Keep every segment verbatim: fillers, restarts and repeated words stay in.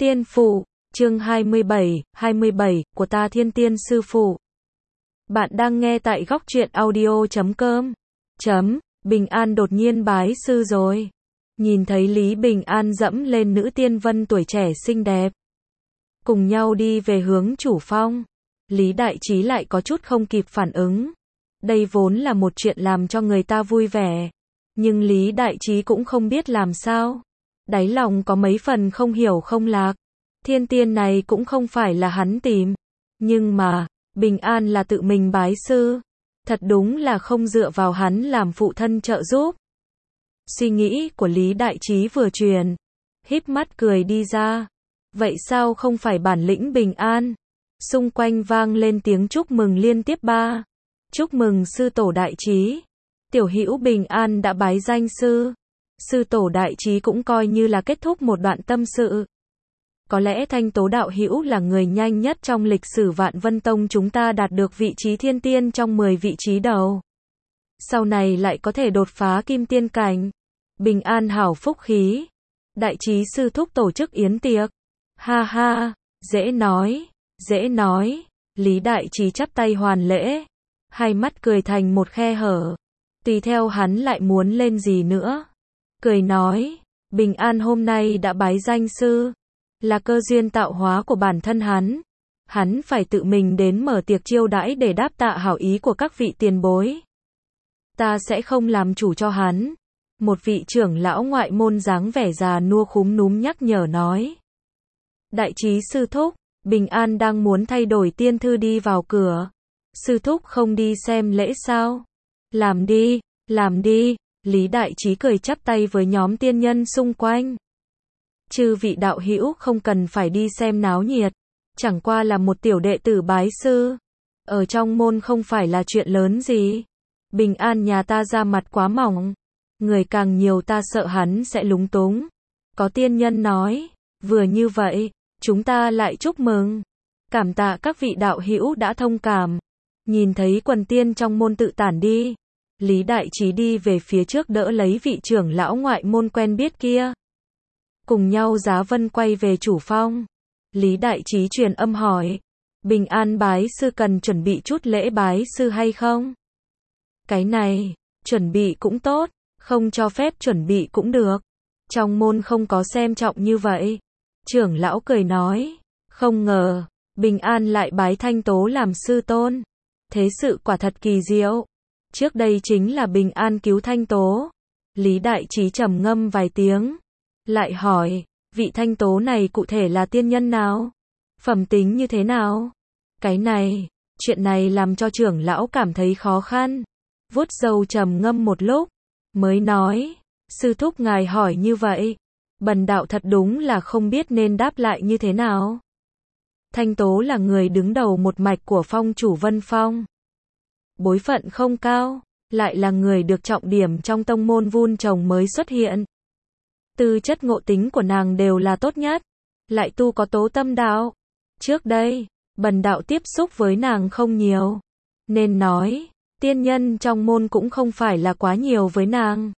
Tiên phụ, chương hai mươi bảy, hai mươi bảy, của ta Thiên Tiên sư phụ. Bạn đang nghe tại góc truyện audio chấm com. Chấm, Bình An đột nhiên bái sư rồi. Nhìn thấy Lý Bình An dẫm lên nữ tiên vân tuổi trẻ xinh đẹp. Cùng nhau đi về hướng chủ phong. Lý Đại Trí lại có chút không kịp phản ứng. Đây vốn là một chuyện làm cho người ta vui vẻ. Nhưng Lý Đại Trí cũng không biết làm sao. Đáy lòng có mấy phần không hiểu không lạc. Thiên tiên này cũng không phải là hắn tìm. Nhưng mà, Bình An là tự mình bái sư. Thật đúng là không dựa vào hắn làm phụ thân trợ giúp. Suy nghĩ của Lý Đại Trí vừa truyền. Híp mắt cười đi ra. Vậy sao không phải bản lĩnh Bình An? Xung quanh vang lên tiếng chúc mừng liên tiếp ba. Chúc mừng sư tổ Đại Trí. Tiểu hữu Bình An đã bái danh sư. Sư tổ Đại Trí cũng coi như là kết thúc một đoạn tâm sự. Có lẽ Thanh Tố đạo hữu là người nhanh nhất trong lịch sử Vạn Vân Tông chúng ta đạt được vị trí thiên tiên trong mười vị trí đầu. Sau này lại có thể đột phá kim tiên cảnh. Bình An hảo phúc khí. Đại Trí sư thúc tổ chức yến tiệc. Ha ha, dễ nói, dễ nói. Lý Đại Trí chắp tay hoàn lễ. Hai mắt cười thành một khe hở. Tùy theo hắn lại muốn lên gì nữa. Cười nói, Bình An hôm nay đã bái danh sư. Là cơ duyên tạo hóa của bản thân hắn. Hắn phải tự mình đến mở tiệc chiêu đãi để đáp tạ hảo ý của các vị tiền bối. Ta sẽ không làm chủ cho hắn. Một vị trưởng lão ngoại môn dáng vẻ già nua khúm núm nhắc nhở nói. Đại Trí sư thúc, Bình An đang muốn thay đổi tiên thư đi vào cửa. Sư thúc không đi xem lễ sao? Làm đi, làm đi. Lý Đại Trí cười chắp tay với nhóm tiên nhân xung quanh. Chư vị đạo hữu không cần phải đi xem náo nhiệt. Chẳng qua là một tiểu đệ tử bái sư. Ở trong môn không phải là chuyện lớn gì. Bình An nhà ta ra mặt quá mỏng. Người càng nhiều ta sợ hắn sẽ lúng túng. Có tiên nhân nói. Vừa như vậy, chúng ta lại chúc mừng. Cảm tạ các vị đạo hữu đã thông cảm. Nhìn thấy quần tiên trong môn tự tản đi. Lý Đại Trí đi về phía trước đỡ lấy vị trưởng lão ngoại môn quen biết kia. Cùng nhau giá vân quay về chủ phong. Lý Đại Trí truyền âm hỏi. Bình An bái sư cần chuẩn bị chút lễ bái sư hay không? Cái này, chuẩn bị cũng tốt, không cho phép chuẩn bị cũng được. Trong môn không có xem trọng như vậy. Trưởng lão cười nói. Không ngờ, Bình An lại bái Thanh Tố làm sư tôn. Thế sự quả thật kỳ diệu. Trước đây chính là Bình An cứu Thanh Tố. Lý Đại Trí trầm ngâm vài tiếng. Lại hỏi, vị Thanh Tố này cụ thể là tiên nhân nào? Phẩm tính như thế nào? Cái này, chuyện này làm cho trưởng lão cảm thấy khó khăn. Vuốt râu trầm ngâm một lúc, mới nói, sư thúc ngài hỏi như vậy. Bần đạo thật đúng là không biết nên đáp lại như thế nào. Thanh Tố là người đứng đầu một mạch của phong chủ Vân Phong. Bối phận không cao, lại là người được trọng điểm trong tông môn vun trồng mới xuất hiện. Tư chất ngộ tính của nàng đều là tốt nhất, lại tu có tố tâm đạo. Trước đây, bần đạo tiếp xúc với nàng không nhiều, nên nói, tiên nhân trong môn cũng không phải là quá nhiều với nàng.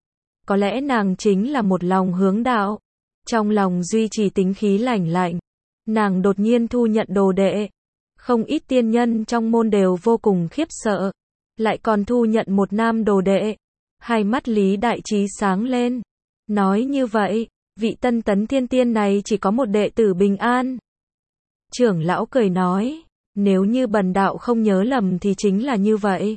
Có lẽ nàng chính là một lòng hướng đạo, trong lòng duy trì tính khí lành lạnh. Nàng đột nhiên thu nhận đồ đệ. Không ít tiên nhân trong môn đều vô cùng khiếp sợ. Lại còn thu nhận một nam đồ đệ. Hai mắt Lý Đại Trí sáng lên. Nói như vậy, vị tân tấn thiên tiên này chỉ có một đệ tử Bình An. Trưởng lão cười nói, nếu như bần đạo không nhớ lầm thì chính là như vậy.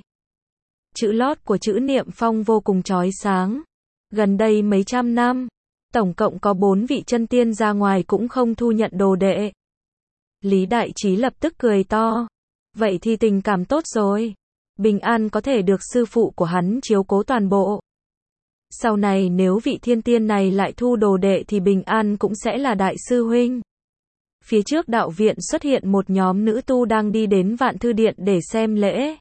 Chữ lót của chữ Niệm Phong vô cùng chói sáng. Gần đây mấy trăm năm, tổng cộng có bốn vị chân tiên ra ngoài cũng không thu nhận đồ đệ. Lý Đại Trí lập tức cười to. Vậy thì tình cảm tốt rồi. Bình An có thể được sư phụ của hắn chiếu cố toàn bộ. Sau này nếu vị thiên tiên này lại thu đồ đệ thì Bình An cũng sẽ là đại sư huynh. Phía trước đạo viện xuất hiện một nhóm nữ tu đang đi đến Vạn Thư Điện để xem lễ.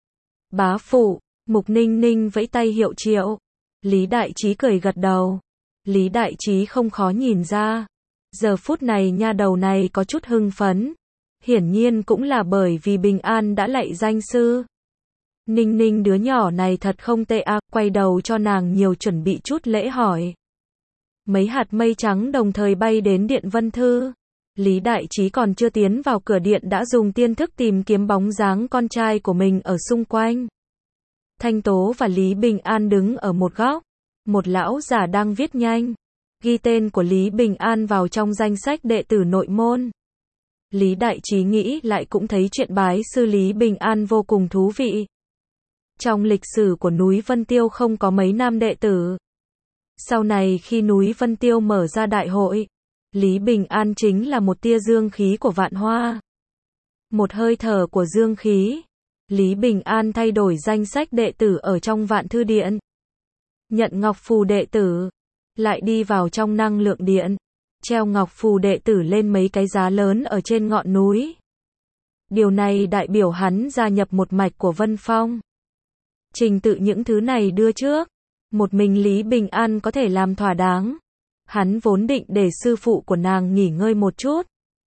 Bá phụ, Mục Ninh Ninh vẫy tay hiệu triệu. Lý Đại Trí cười gật đầu. Lý Đại Trí không khó nhìn ra. Giờ phút này nha đầu này có chút hưng phấn. Hiển nhiên cũng là bởi vì Bình An đã lạy danh sư. Ninh Ninh đứa nhỏ này thật không tệ à, quay đầu cho nàng nhiều chuẩn bị chút lễ hỏi. Mấy hạt mây trắng đồng thời bay đến Điện Vân Thư. Lý Đại Trí còn chưa tiến vào cửa điện đã dùng tiên thức tìm kiếm bóng dáng con trai của mình ở xung quanh. Thanh Tố và Lý Bình An đứng ở một góc. Một lão giả đang viết nhanh. Ghi tên của Lý Bình An vào trong danh sách đệ tử nội môn. Lý Đại Trí nghĩ lại cũng thấy chuyện bái sư Lý Bình An vô cùng thú vị. Trong lịch sử của núi Vân Tiêu không có mấy nam đệ tử. Sau này khi núi Vân Tiêu mở ra đại hội, Lý Bình An chính là một tia dương khí của vạn hoa. Một hơi thở của dương khí. Lý Bình An thay đổi danh sách đệ tử ở trong Vạn Thư Điện. Nhận ngọc phù đệ tử. Lại đi vào trong năng lượng điện. Treo ngọc phù đệ tử lên mấy cái giá lớn ở trên ngọn núi. Điều này đại biểu hắn gia nhập một mạch của Vân Phong. Trình tự những thứ này đưa trước. Một mình Lý Bình An có thể làm thỏa đáng. Hắn vốn định để sư phụ của nàng nghỉ ngơi một chút.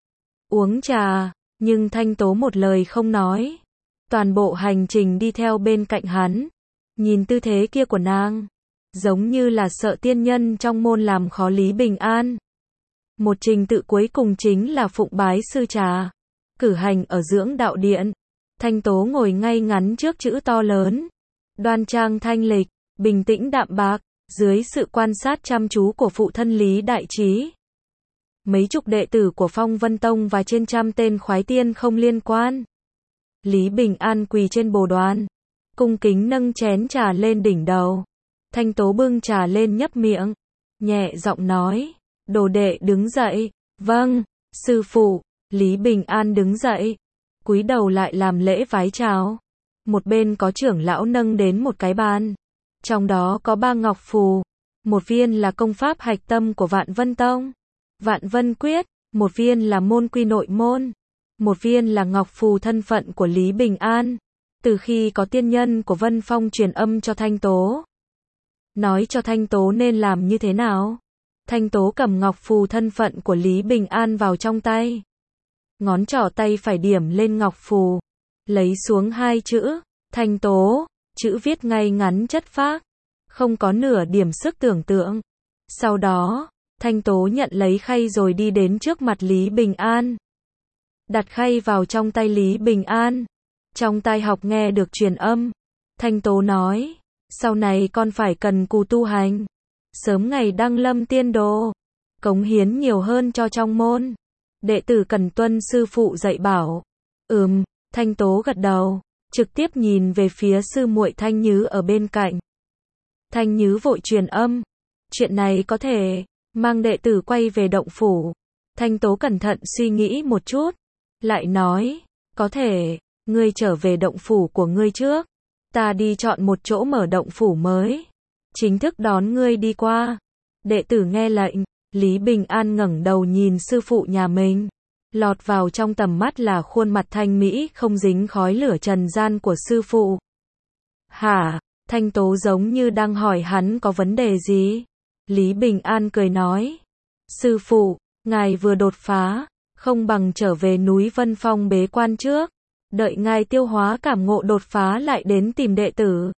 Uống trà, nhưng Thanh Tố một lời không nói. Toàn bộ hành trình đi theo bên cạnh hắn. Nhìn tư thế kia của nàng. Giống như là sợ tiên nhân trong môn làm khó Lý Bình An. Một trình tự cuối cùng chính là phụng bái sư trà. Cử hành ở dưỡng đạo điện. Thanh Tố ngồi ngay ngắn trước chữ to lớn. Đoan trang thanh lịch, bình tĩnh đạm bạc, dưới sự quan sát chăm chú của phụ thân Lý Đại Trí. Mấy chục đệ tử của Phong Vân Tông và trên trăm tên khoái tiên không liên quan. Lý Bình An quỳ trên bồ đoàn, cung kính nâng chén trà lên đỉnh đầu. Thanh Tố bưng trà lên nhấp miệng, nhẹ giọng nói, đồ đệ đứng dậy. Vâng, sư phụ. Lý Bình An đứng dậy, cúi đầu lại làm lễ vái chào. Một bên có trưởng lão nâng đến một cái bàn. Trong đó có ba ngọc phù. Một viên là công pháp hạch tâm của Vạn Vân Tông, Vạn Vân Quyết. Một viên là môn quy nội môn. Một viên là ngọc phù thân phận của Lý Bình An. Từ khi có tiên nhân của Vân Phong truyền âm cho Thanh Tố. Nói cho Thanh Tố nên làm như thế nào. Thanh Tố cầm ngọc phù thân phận của Lý Bình An vào trong tay. Ngón trỏ tay phải điểm lên ngọc phù. Lấy xuống hai chữ, Thanh Tố. Chữ viết ngay ngắn chất phác. Không có nửa điểm sức tưởng tượng. Sau đó, Thanh Tố nhận lấy khay rồi đi đến trước mặt Lý Bình An. Đặt khay vào trong tay Lý Bình An. Trong tai học nghe được truyền âm. Thanh Tố nói, sau này con phải cần cù tu hành. Sớm ngày đăng lâm tiên đồ. Cống hiến nhiều hơn cho trong môn. Đệ tử cần tuân sư phụ dạy bảo. Ừm, Thanh Tố gật đầu. Trực tiếp nhìn về phía sư muội Thanh Nhứ ở bên cạnh. Thanh Nhứ vội truyền âm. Chuyện này có thể, mang đệ tử quay về động phủ. Thanh Tố cẩn thận suy nghĩ một chút. Lại nói, có thể, ngươi trở về động phủ của ngươi trước. Ta đi chọn một chỗ mở động phủ mới. Chính thức đón ngươi đi qua. Đệ tử nghe lệnh. Lý Bình An ngẩng đầu nhìn sư phụ nhà mình. Lọt vào trong tầm mắt là khuôn mặt thanh mỹ không dính khói lửa trần gian của sư phụ. Hả? Thanh Tố giống như đang hỏi hắn có vấn đề gì? Lý Bình An cười nói. Sư phụ, ngài vừa đột phá, không bằng trở về núi Vân Phong bế quan trước. Đợi ngài tiêu hóa cảm ngộ đột phá lại đến tìm đệ tử.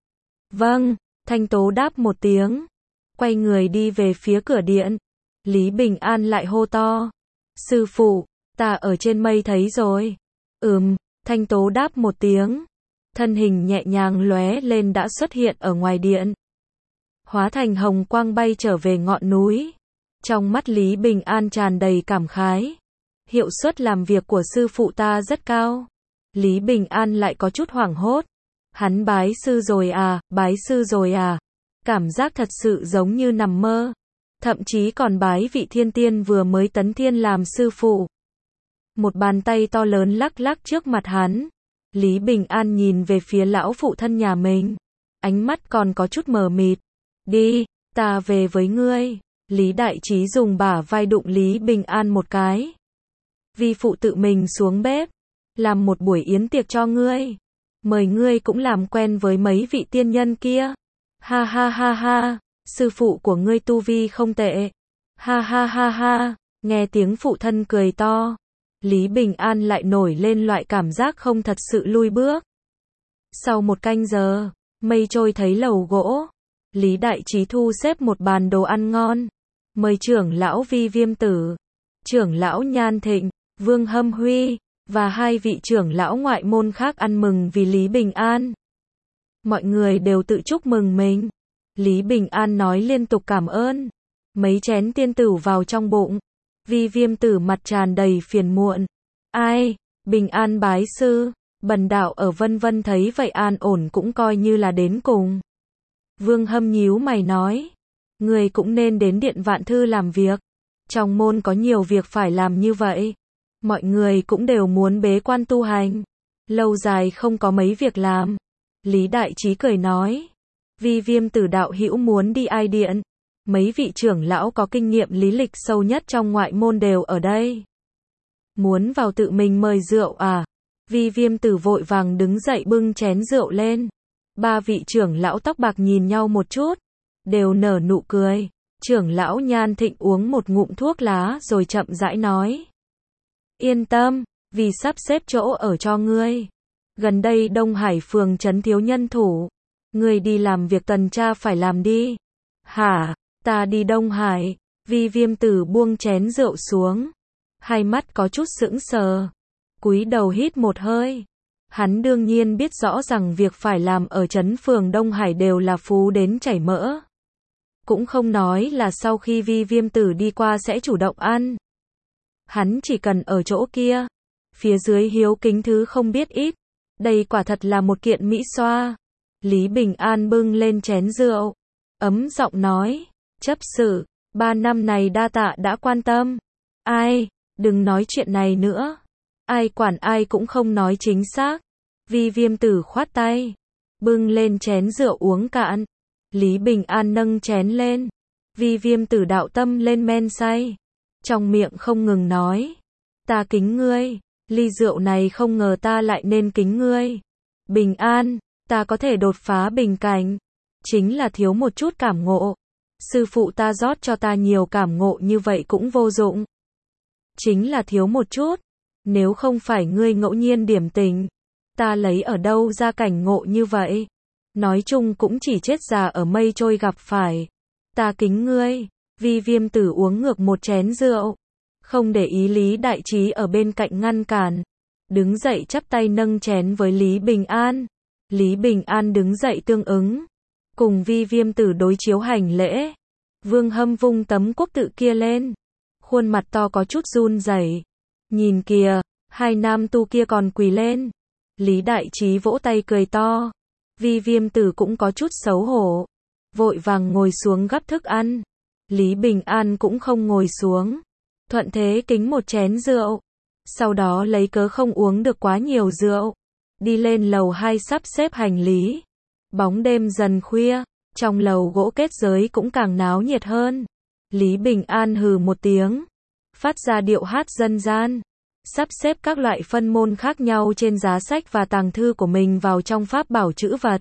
Vâng, Thanh Tố đáp một tiếng. Quay người đi về phía cửa điện. Lý Bình An lại hô to. Sư phụ, ta ở trên mây thấy rồi. Ừm, Thanh Tố đáp một tiếng. Thân hình nhẹ nhàng lóe lên đã xuất hiện ở ngoài điện. Hóa thành hồng quang bay trở về ngọn núi. Trong mắt Lý Bình An tràn đầy cảm khái. Hiệu suất làm việc của sư phụ ta rất cao. Lý Bình An lại có chút hoảng hốt. Hắn bái sư rồi à, bái sư rồi à. Cảm giác thật sự giống như nằm mơ. Thậm chí còn bái vị thiên tiên vừa mới tấn thiên làm sư phụ. Một bàn tay to lớn lắc lắc trước mặt hắn. Lý Bình An nhìn về phía lão phụ thân nhà mình. Ánh mắt còn có chút mờ mịt. Đi, ta về với ngươi. Lý Đại Trí dùng bả vai đụng Lý Bình An một cái. Vi phụ tự mình xuống bếp. Làm một buổi yến tiệc cho ngươi. Mời ngươi cũng làm quen với mấy vị tiên nhân kia. Ha ha ha ha. Sư phụ của ngươi tu vi không tệ. Ha ha ha ha. Nghe tiếng phụ thân cười to. Lý Bình An lại nổi lên loại cảm giác không thật sự lui bước. Sau một canh giờ, mây trôi thấy lầu gỗ. Lý Đại Trí thu xếp một bàn đồ ăn ngon. mời trưởng lão Vi Viêm Tử, trưởng lão Nhan Thịnh, Vương Hâm Huy, và hai vị trưởng lão ngoại môn khác ăn mừng vì Lý Bình An. Mọi người đều tự chúc mừng mình. Lý Bình An nói liên tục cảm ơn. Mấy chén tiên tử vào trong bụng. Vi Viêm Tử mặt tràn đầy phiền muộn. Ai, Bình An bái sư, bần đạo ở Vân Vân thấy vậy an ổn cũng coi như là đến cùng. Vương Hâm nhíu mày nói, người cũng nên đến Điện Vạn Thư làm việc. Trong môn có nhiều việc phải làm như vậy. Mọi người cũng đều muốn bế quan tu hành. Lâu dài không có mấy việc làm. Lý Đại Trí cười nói, Vi Viêm Tử đạo hữu muốn đi ai điện. Mấy vị trưởng lão có kinh nghiệm lý lịch sâu nhất trong ngoại môn đều ở đây. Muốn vào tự mình mời rượu à? Vi Viêm Tử vội vàng đứng dậy bưng chén rượu lên. Ba vị trưởng lão tóc bạc nhìn nhau một chút, đều nở nụ cười. Trưởng lão Nhan Thịnh uống một ngụm thuốc lá rồi chậm rãi nói, yên tâm, vì sắp xếp chỗ ở cho ngươi. Gần đây Đông Hải phường trấn thiếu nhân thủ, ngươi đi làm việc tuần tra phải làm đi. Hả, ta đi Đông Hải? Vi Viêm Tử buông chén rượu xuống, hai mắt có chút sững sờ, cúi đầu hít một hơi. Hắn đương nhiên biết rõ rằng việc phải làm ở trấn phường Đông Hải đều là phú đến chảy mỡ. Cũng không nói là sau khi Vi Viêm Tử đi qua sẽ chủ động ăn. Hắn chỉ cần ở chỗ kia. Phía dưới hiếu kính thứ không biết ít. Đây quả thật là một kiện mỹ xoa. Lý Bình An bưng lên chén rượu, ấm giọng nói, chấp sự, ba năm này đa tạ đã quan tâm. Ai, đừng nói chuyện này nữa. Ai quản ai cũng không nói chính xác. Vi Viêm Tử khoát tay, bưng lên chén rượu uống cạn. Lý Bình An nâng chén lên. Vi Viêm Tử đạo tâm lên men say, trong miệng không ngừng nói, ta kính ngươi. Ly rượu này không ngờ ta lại nên kính ngươi. Bình An, ta có thể đột phá bình cảnh, chính là thiếu một chút cảm ngộ. Sư phụ ta rót cho ta nhiều cảm ngộ như vậy cũng vô dụng. Chính là thiếu một chút. Nếu không phải ngươi ngẫu nhiên điểm tình, ta lấy ở đâu ra cảnh ngộ như vậy? Nói chung cũng chỉ chết già ở mây trôi gặp phải. Ta kính ngươi. Vi Viêm Tử uống ngược một chén rượu, không để ý Lý Đại Trí ở bên cạnh ngăn cản. Đứng dậy chắp tay nâng chén với Lý Bình An. Lý Bình An đứng dậy tương ứng, cùng Vi Viêm Tử đối chiếu hành lễ. Vương Hâm vung tấm quốc tự kia lên, khuôn mặt to có chút run rẩy. Nhìn kìa, hai nam tu kia còn quỳ lên. Lý Đại Trí vỗ tay cười to. Vi Viêm Tử cũng có chút xấu hổ, vội vàng ngồi xuống gắp thức ăn. Lý Bình An cũng không ngồi xuống, thuận thế kính một chén rượu. Sau đó lấy cớ không uống được quá nhiều rượu, đi lên lầu hai sắp xếp hành lý. Bóng đêm dần khuya, trong lầu gỗ kết giới cũng càng náo nhiệt hơn. Lý Bình An hừ một tiếng, phát ra điệu hát dân gian, sắp xếp các loại phân môn khác nhau trên giá sách và tàng thư của mình vào trong pháp bảo trữ vật.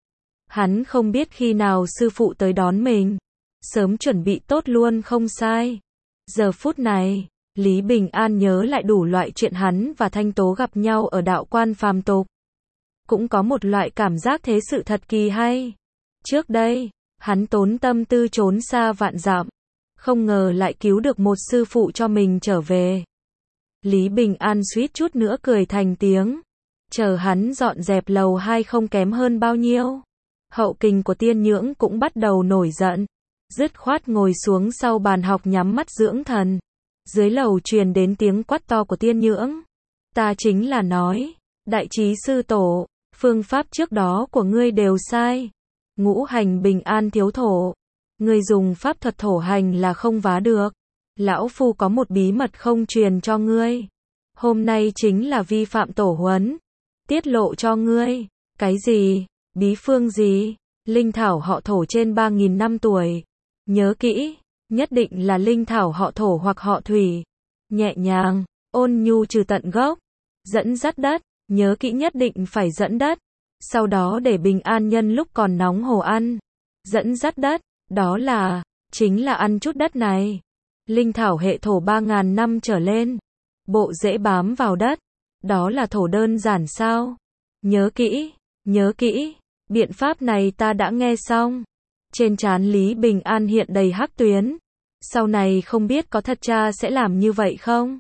Hắn không biết khi nào sư phụ tới đón mình, sớm chuẩn bị tốt luôn không sai. Giờ phút này, Lý Bình An nhớ lại đủ loại chuyện hắn và Thanh Tố gặp nhau ở đạo quan phàm tục. Cũng có một loại cảm giác thế sự thật kỳ hay. Trước đây, hắn tốn tâm tư trốn xa vạn dặm, không ngờ lại cứu được một sư phụ cho mình trở về. Lý Bình An suýt chút nữa cười thành tiếng. Chờ hắn dọn dẹp lầu hai không kém hơn bao nhiêu. Hậu kình của Tiên Nhưỡng cũng bắt đầu nổi giận, dứt khoát ngồi xuống sau bàn học nhắm mắt dưỡng thần. Dưới lầu truyền đến tiếng quát to của Tiên Nhưỡng. Ta chính là nói, Đại Trí sư tổ, phương pháp trước đó của ngươi đều sai. Ngũ hành bình an thiếu thổ, ngươi dùng pháp thuật thổ hành là không vá được. Lão phu có một bí mật không truyền cho ngươi. Hôm nay chính là vi phạm tổ huấn, tiết lộ cho ngươi. Cái gì? Bí phương gì? Linh thảo họ thổ trên ba nghìn năm tuổi. Nhớ kỹ, nhất định là linh thảo họ thổ hoặc họ thủy. Nhẹ nhàng, ôn nhu trừ tận gốc. Dẫn dắt đất, nhớ kỹ nhất định phải dẫn đất. Sau đó để bình an nhân lúc còn nóng hổ ăn. Dẫn dắt đất, đó là, chính là ăn chút đất này. Linh thảo hệ thổ ba nghìn năm trở lên. Bộ dễ bám vào đất. Đó là thổ đơn giản sao? Nhớ kỹ, nhớ kỹ. Biện pháp này ta đã nghe xong. Trên trán Lý Bình An hiện đầy hắc tuyến. Sau này không biết có thật cha sẽ làm như vậy không?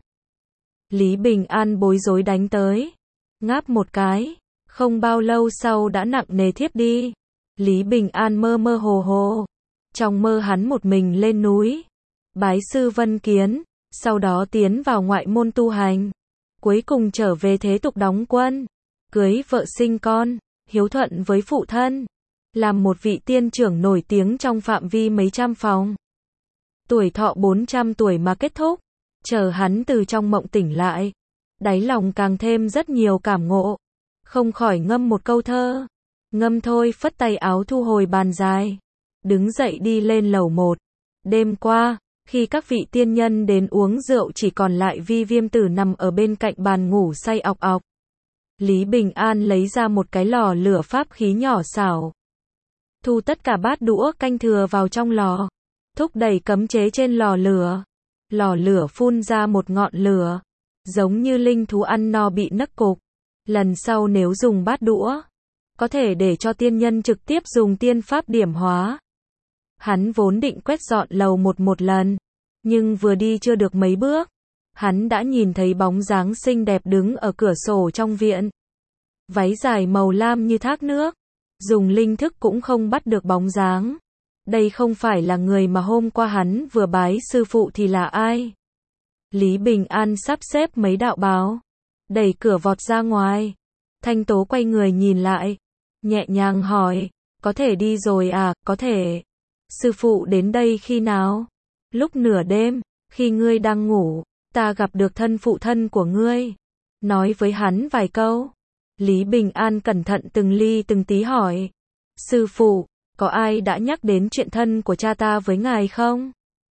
Lý Bình An bối rối đánh tới. Ngáp một cái. Không bao lâu sau đã nặng nề thiếp đi. Lý Bình An mơ mơ hồ hồ. Trong mơ hắn một mình lên núi. Bái sư Vân Kiến. Sau đó tiến vào ngoại môn tu hành. Cuối cùng trở về thế tục đóng quân. Cưới vợ sinh con. Hiếu thuận với phụ thân. Làm một vị tiên trưởng nổi tiếng trong phạm vi mấy trăm phòng. Tuổi thọ bốn trăm tuổi mà kết thúc. Chờ hắn từ trong mộng tỉnh lại. Đáy lòng càng thêm rất nhiều cảm ngộ. Không khỏi ngâm một câu thơ. Ngâm thôi phất tay áo thu hồi bàn dài. Đứng dậy đi lên lầu một. Đêm qua, khi các vị tiên nhân đến uống rượu chỉ còn lại Vi Viêm Tử nằm ở bên cạnh bàn ngủ say ọc ọc. Lý Bình An lấy ra một cái lò lửa pháp khí nhỏ xảo. Thu tất cả bát đũa canh thừa vào trong lò. Thúc đẩy cấm chế trên lò lửa. Lò lửa phun ra một ngọn lửa. Giống như linh thú ăn no bị nấc cục. Lần sau nếu dùng bát đũa, có thể để cho tiên nhân trực tiếp dùng tiên pháp điểm hóa. Hắn vốn định quét dọn lầu một một lần. Nhưng vừa đi chưa được mấy bước. Hắn đã nhìn thấy bóng dáng xinh đẹp đứng ở cửa sổ trong viện. Váy dài màu lam như thác nước. Dùng linh thức cũng không bắt được bóng dáng. Đây không phải là người mà hôm qua hắn vừa bái sư phụ thì là ai? Lý Bình An sắp xếp mấy đạo báo. Đẩy cửa vọt ra ngoài. Thanh Tố quay người nhìn lại. Nhẹ nhàng hỏi. Có thể đi rồi à? Có thể. Sư phụ đến đây khi nào? Lúc nửa đêm. Khi ngươi đang ngủ. Ta gặp được thân phụ thân của ngươi. Nói với hắn vài câu. Lý Bình An cẩn thận từng ly từng tí hỏi. Sư phụ, có ai đã nhắc đến chuyện thân của cha ta với ngài không?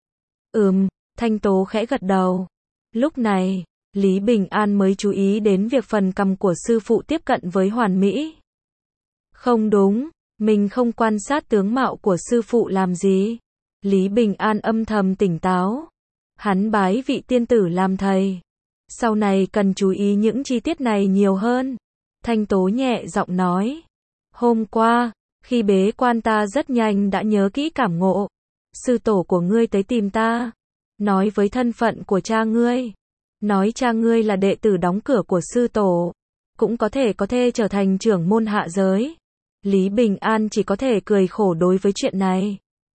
Ừm, Thanh Tố khẽ gật đầu. Lúc này, Lý Bình An mới chú ý đến việc phần cằm của sư phụ tiếp cận với hoàn mỹ. Không đúng, mình không quan sát tướng mạo của sư phụ làm gì. Lý Bình An âm thầm tỉnh táo. Hắn bái vị tiên tử làm thầy. Sau này cần chú ý những chi tiết này nhiều hơn. Thanh Tố nhẹ giọng nói. Hôm qua, khi bế quan ta rất nhanh đã nhớ kỹ cảm ngộ. Sư tổ của ngươi tới tìm ta. Nói với thân phận của cha ngươi. Nói cha ngươi là đệ tử đóng cửa của sư tổ. Cũng có thể có thể trở thành trưởng môn hạ giới. Lý Bình An chỉ có thể cười khổ đối với chuyện này.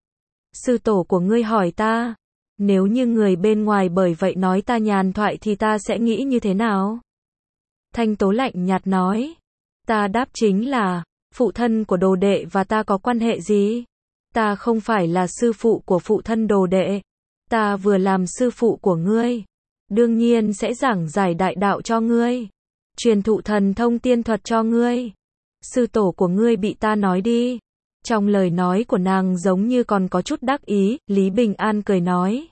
Sư tổ của ngươi hỏi ta. Nếu như người bên ngoài bởi vậy nói ta nhàn thoại thì ta sẽ nghĩ như thế nào? Thanh Tố lạnh nhạt nói. Ta đáp chính là, phụ thân của đồ đệ và ta có quan hệ gì? Ta không phải là sư phụ của phụ thân đồ đệ. Ta vừa làm sư phụ của ngươi. Đương nhiên sẽ giảng giải đại đạo cho ngươi. Truyền thụ thần thông tiên thuật cho ngươi. Sư tổ của ngươi bị ta nói đi. Trong lời nói của nàng giống như còn có chút đắc ý, Lý Bình An cười nói.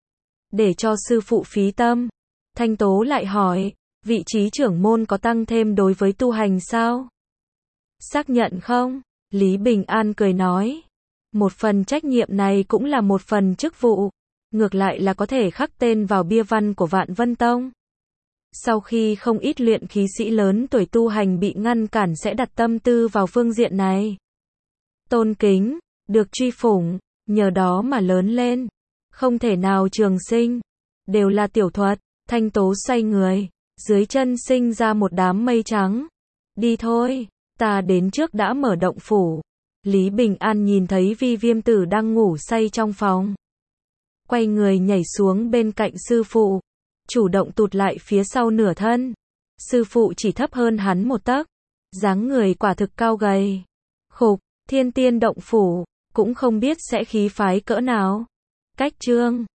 Để cho sư phụ phí tâm. Thanh Tố lại hỏi, vị trí trưởng môn có tăng thêm đối với tu hành sao? Xác nhận không? Lý Bình An cười nói. Một phần trách nhiệm này cũng là một phần chức vụ. Ngược lại là có thể khắc tên vào bia văn của Vạn Vân Tông. Sau khi không ít luyện khí sĩ lớn tuổi tu hành bị ngăn cản sẽ đặt tâm tư vào phương diện này. Tôn kính, được truy phủng, nhờ đó mà lớn lên. Không thể nào trường sinh. Đều là tiểu thuật. Thanh Tố xoay người. Dưới chân sinh ra một đám mây trắng. Đi thôi, ta đến trước đã mở động phủ. Lý Bình An nhìn thấy Vi Viêm Tử đang ngủ say trong phòng. Quay người nhảy xuống bên cạnh sư phụ. Chủ động tụt lại phía sau nửa thân. Sư phụ chỉ thấp hơn hắn một tấc. Dáng người quả thực cao gầy. Khục, thiên tiên động phủ. Cũng không biết sẽ khí phái cỡ nào. Cách chương